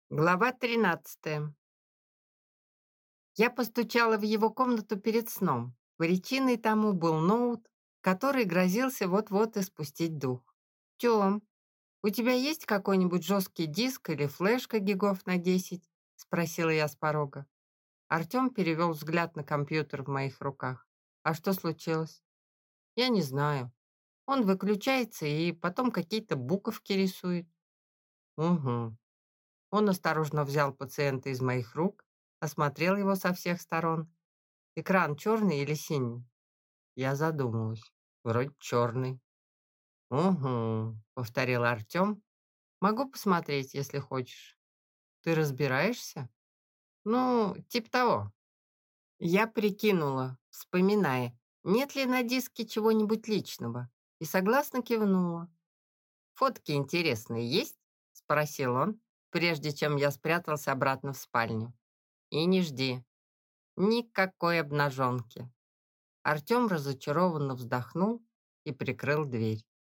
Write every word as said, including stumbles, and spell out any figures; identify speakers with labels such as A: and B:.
A: Глава тринадцатая. Я постучала в его комнату перед сном. Причиной тому был ноут, который грозился вот-вот испустить дух. «Тём, у тебя есть какой-нибудь жесткий диск или флешка гигов на десять?» — спросила я с порога. Артём перевел взгляд на компьютер в моих руках. «А что случилось?» «Я не знаю. Он выключается и потом какие-то буковки рисует». «Угу». Он осторожно взял пациента из моих рук, осмотрел его со всех сторон. Экран черный или синий? Я задумалась. Вроде черный. «Угу», — повторил Артем. «Могу посмотреть, если хочешь. Ты разбираешься?» «Ну, типа того». Я прикинула, вспоминая, нет ли на диске чего-нибудь личного, и согласно кивнула. «Фотки интересные есть?» — спросил он, прежде чем я спрятался обратно в спальню. «И не жди. Никакой обнаженки». Артем разочарованно вздохнул и прикрыл дверь.